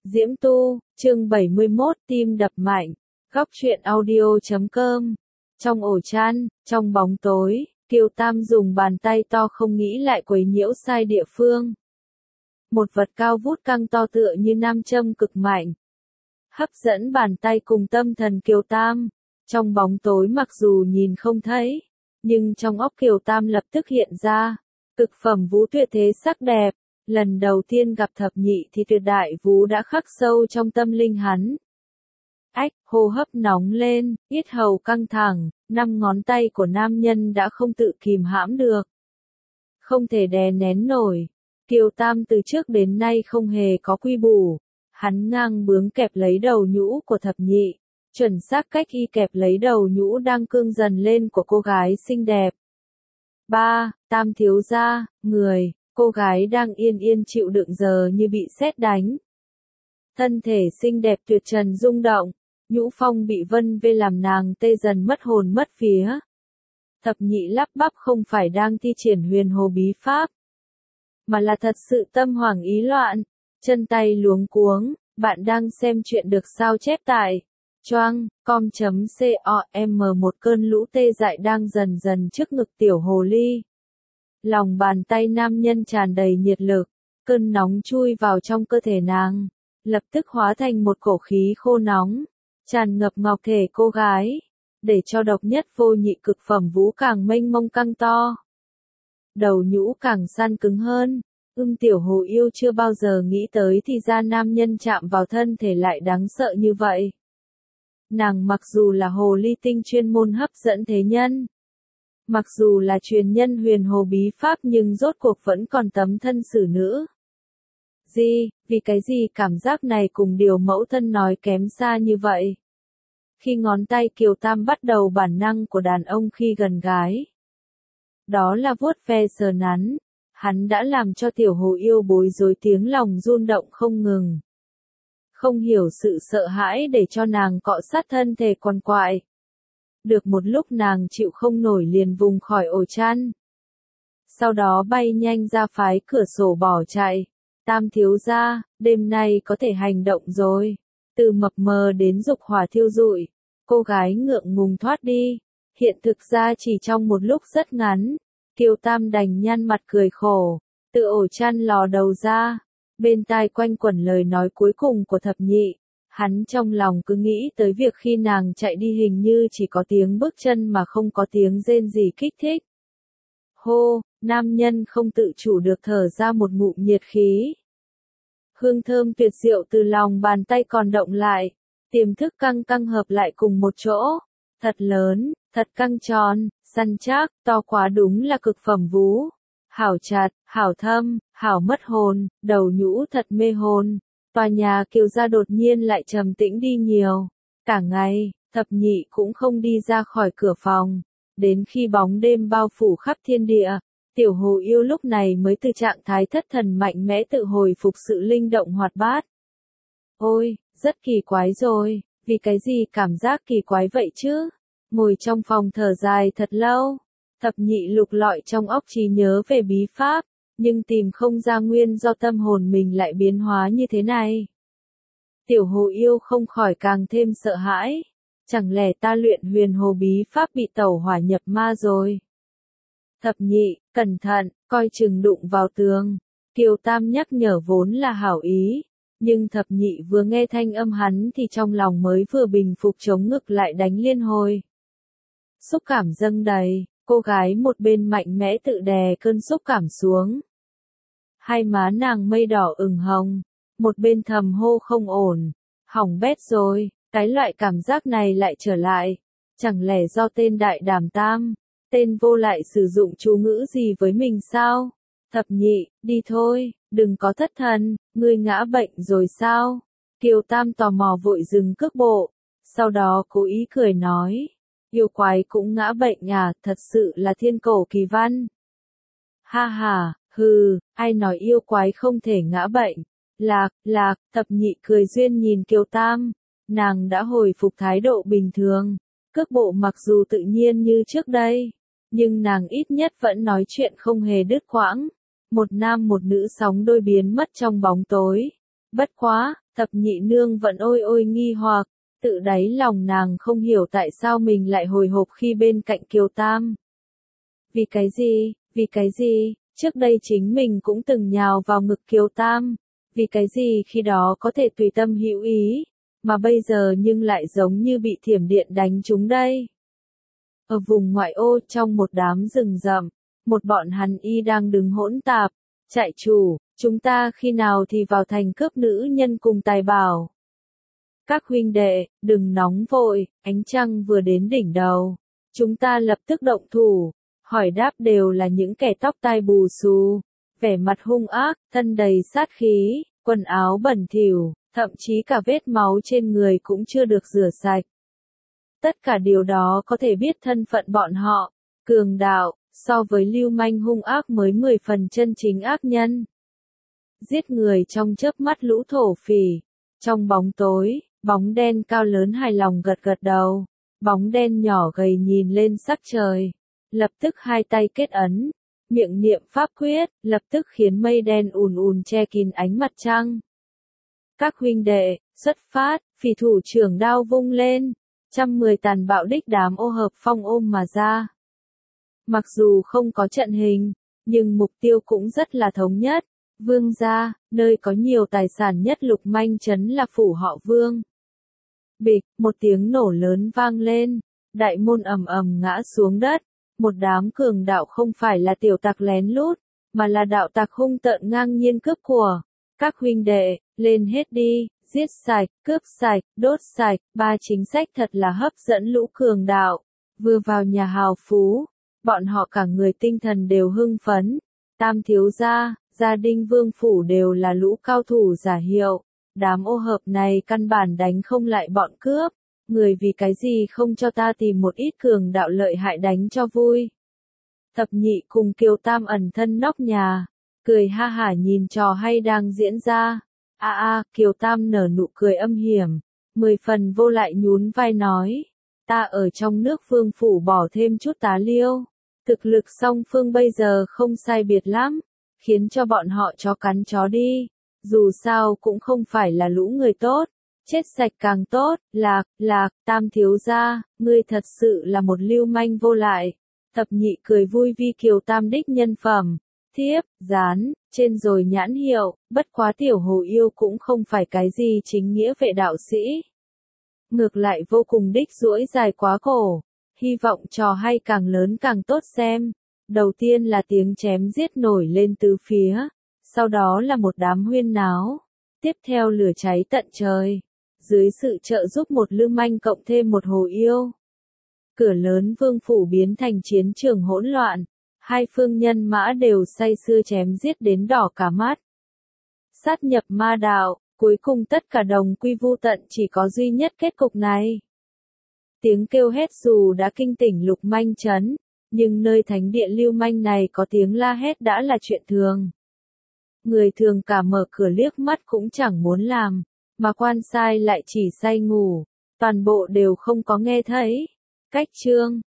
Diễm Tu, chương 71, tim đập mạnh. Góc truyện audio.com. Trong ổ chăn, trong bóng tối, Kiều Tam dùng bàn tay to không nghĩ lại quấy nhiễu sai địa phương. Một vật cao vút căng to tựa như nam châm cực mạnh. Hấp dẫn bàn tay cùng tâm thần Kiều Tam. Trong bóng tối mặc dù nhìn không thấy, nhưng trong óc Kiều Tam lập tức hiện ra. Cực phẩm vũ tuyệt thế sắc đẹp. Lần đầu tiên gặp thập nhị thì tuyệt đại vũ đã khắc sâu trong tâm linh hắn. Ách, hô hấp nóng lên, yết hầu căng thẳng, 5 ngón tay của nam nhân đã không tự kìm hãm được. Không thể đè nén nổi. Kiều Tam từ trước đến nay không hề có quy bủ. Hắn ngang bướng kẹp lấy đầu nhũ của thập nhị, chuẩn xác cách y kẹp lấy đầu nhũ đang cương dần lên của cô gái xinh đẹp. Tam thiếu gia, người. Cô gái đang yên yên chịu đựng giờ như bị sét đánh. Thân thể xinh đẹp tuyệt trần rung động, nhũ phong bị vân vê làm nàng tê dần mất hồn mất vía. Thập nhị lắp bắp không phải đang thi triển huyền hồ bí pháp, mà là thật sự tâm hoảng ý loạn, chân tay luống cuống. Bạn đang xem chuyện được sao chép tại choang.com. Một cơn lũ tê dại đang dần dần trước ngực tiểu hồ ly. Lòng bàn tay nam nhân tràn đầy nhiệt lực, cơn nóng chui vào trong cơ thể nàng, lập tức hóa thành một cổ khí khô nóng, tràn ngập ngọc thể cô gái, để cho độc nhất vô nhị cực phẩm vũ càng mênh mông căng to. Đầu nhũ càng săn cứng hơn, tiểu hồ yêu chưa bao giờ nghĩ tới thì ra nam nhân chạm vào thân thể lại đáng sợ như vậy. Nàng mặc dù là hồ ly tinh chuyên môn hấp dẫn thế nhân, mặc dù là truyền nhân huyền hồ bí pháp nhưng rốt cuộc vẫn còn tấm thân xử nữ. Vì cái gì cảm giác này cùng điều mẫu thân nói kém xa như vậy? Khi ngón tay Kiều Tam bắt đầu bản năng của đàn ông khi gần gái, đó là vuốt ve sờ nắn, hắn đã làm cho tiểu hồ yêu bối rối tiếng lòng run động không ngừng. Không hiểu sự sợ hãi để cho nàng cọ sát thân thể quằn quại. Được một lúc nàng chịu không nổi liền vùng khỏi ổ chăn. Sau đó bay nhanh ra phái cửa sổ bỏ chạy. Tam thiếu gia, đêm nay có thể hành động rồi. Từ mập mờ đến dục hỏa thiêu rụi, cô gái ngượng ngùng thoát đi. Hiện thực ra chỉ trong một lúc rất ngắn, Kiều Tam đành nhăn mặt cười khổ, từ ổ chăn lò đầu ra. Bên tai quanh quẩn lời nói cuối cùng của thập nhị. Hắn trong lòng cứ nghĩ tới việc khi nàng chạy đi hình như chỉ có tiếng bước chân mà không có tiếng rên gì kích thích. Hô, nam nhân không tự chủ được thở ra một ngụm nhiệt khí. Hương thơm tuyệt diệu từ lòng bàn tay còn động lại, tiềm thức căng căng hợp lại cùng một chỗ. Thật lớn, thật căng tròn, săn chắc, to quá đúng là cực phẩm vú. Hảo chặt, hảo thâm, hảo mất hồn, đầu nhũ thật mê hồn. Tòa nhà Kiều gia đột nhiên lại trầm tĩnh đi nhiều. Cả ngày, thập nhị cũng không đi ra khỏi cửa phòng. Đến khi bóng đêm bao phủ khắp thiên địa, tiểu hồ yêu lúc này mới từ trạng thái thất thần mạnh mẽ tự hồi phục sự linh động hoạt bát. Ôi, rất kỳ quái rồi, vì cái gì cảm giác kỳ quái vậy chứ? Ngồi trong phòng thở dài thật lâu, thập nhị lục lọi trong óc trí nhớ về bí pháp. Nhưng tìm không ra nguyên do tâm hồn mình lại biến hóa như thế này. Tiểu hồ yêu không khỏi càng thêm sợ hãi. Chẳng lẽ ta luyện huyền hồ bí pháp bị tẩu hỏa nhập ma rồi? Thập nhị, cẩn thận, coi chừng đụng vào tường. Kiều Tam nhắc nhở vốn là hảo ý. Nhưng thập nhị vừa nghe thanh âm hắn thì trong lòng mới vừa bình phục chống ngực lại đánh liên hồi. Xúc cảm dâng đầy. Cô gái một bên mạnh mẽ tự đè cơn xúc cảm xuống. Hai má nàng mây đỏ ửng hồng, một bên thầm hô không ổn, hỏng bét rồi, cái loại cảm giác này lại trở lại. Chẳng lẽ do tên đại đàm tam, tên vô lại sử dụng chú ngữ gì với mình sao? Thập nhị, đi thôi, đừng có thất thần, ngươi ngã bệnh rồi sao? Kiều Tam tò mò vội dừng cước bộ, sau đó cố ý cười nói. Yêu quái cũng ngã bệnh à, thật sự là thiên cổ kỳ văn. Ha ha, hừ, ai nói yêu quái không thể ngã bệnh. Lạc, thập nhị cười duyên nhìn Kiều Tam, nàng đã hồi phục thái độ bình thường, cước bộ mặc dù tự nhiên như trước đây, nhưng nàng ít nhất vẫn nói chuyện không hề đứt quãng. Một nam một nữ sóng đôi biến mất trong bóng tối. Bất quá, Thập nhị nương vẫn ôi ôi nghi hoặc, tự đáy lòng nàng không hiểu tại sao mình lại hồi hộp khi bên cạnh Kiều Tam. Vì cái gì, trước đây chính mình cũng từng nhào vào ngực Kiều Tam, vì cái gì khi đó có thể tùy tâm hữu ý, mà bây giờ nhưng lại giống như bị thiểm điện đánh trúng đây. Ở vùng ngoại ô trong một đám rừng rậm, một bọn hắn y đang đứng hỗn tạp, chạy chủ, chúng ta khi nào thì vào thành cướp nữ nhân cùng tài bảo. Các huynh đệ, đừng nóng vội, ánh trăng vừa đến đỉnh đầu, chúng ta lập tức động thủ, hỏi đáp đều là những kẻ tóc tai bù xù, vẻ mặt hung ác, thân đầy sát khí, quần áo bẩn thỉu, thậm chí cả vết máu trên người cũng chưa được rửa sạch. Tất cả điều đó có thể biết thân phận bọn họ, cường đạo, so với lưu manh hung ác mới 10 phần chân chính ác nhân. Giết người trong chớp mắt lũ thổ phỉ, trong bóng tối, bóng đen cao lớn hài lòng gật gật đầu, bóng đen nhỏ gầy nhìn lên sắc trời, lập tức hai tay kết ấn, miệng niệm pháp quyết, lập tức khiến mây đen ùn ùn che kín ánh mặt trăng. Các huynh đệ, xuất phát, phỉ thủ trưởng đao vung lên, 110 tàn bạo đích đám ô hợp phong ôm mà ra. Mặc dù không có trận hình, nhưng mục tiêu cũng rất là thống nhất. Vương gia, nơi có nhiều tài sản nhất Lục Manh trấn là phủ họ Vương. Bịch, một tiếng nổ lớn vang lên, đại môn ầm ầm ngã xuống đất, một đám cường đạo không phải là tiểu tặc lén lút, mà là đạo tặc hung tợn ngang nhiên cướp của. Các huynh đệ, lên hết đi, giết sạch, cướp sạch, đốt sạch, ba chính sách thật là hấp dẫn lũ cường đạo. Vừa vào nhà hào phú, bọn họ cả người tinh thần đều hưng phấn. Tam thiếu gia, gia đình Vương phủ đều là lũ cao thủ giả hiệu, đám ô hợp này căn bản đánh không lại bọn cướp, người vì cái gì không cho ta tìm một ít cường đạo lợi hại đánh cho vui. Thập nhị cùng Kiều Tam ẩn thân nóc nhà, cười ha hả nhìn trò hay đang diễn ra. Kiều Tam nở nụ cười âm hiểm, 10 phần vô lại nhún vai nói, ta ở trong nước Vương phủ bỏ thêm chút tá liêu, thực lực song phương bây giờ không sai biệt lắm, khiến cho bọn họ chó cắn chó đi, dù sao cũng không phải là lũ người tốt, chết sạch càng tốt. Lạc, Tam thiếu gia, ngươi thật sự là một lưu manh vô lại. Thập nhị cười vui vì Kiều Tam đích nhân phẩm, thiếp, dán, trên rồi nhãn hiệu, bất quá tiểu hồ yêu cũng không phải cái gì chính nghĩa vệ đạo sĩ. Ngược lại vô cùng đích duỗi dài quá cổ, hy vọng trò hay càng lớn càng tốt xem. Đầu tiên là tiếng chém giết nổi lên tứ phía, sau đó là một đám huyên náo, tiếp theo lửa cháy tận trời, dưới sự trợ giúp một lưu manh cộng thêm một hồ yêu. Cửa lớn Vương phủ biến thành chiến trường hỗn loạn, hai phương nhân mã đều say sưa chém giết đến đỏ cả mắt. Sát nhập ma đạo, cuối cùng tất cả đồng quy vu tận, chỉ có duy nhất kết cục này. Tiếng kêu hét dù đã kinh tỉnh Lục Manh trấn, nhưng nơi thánh địa lưu manh này có tiếng la hét đã là chuyện thường. Người thường cả mở cửa liếc mắt cũng chẳng muốn làm, mà quan sai lại chỉ say ngủ, toàn bộ đều không có nghe thấy. Cách chương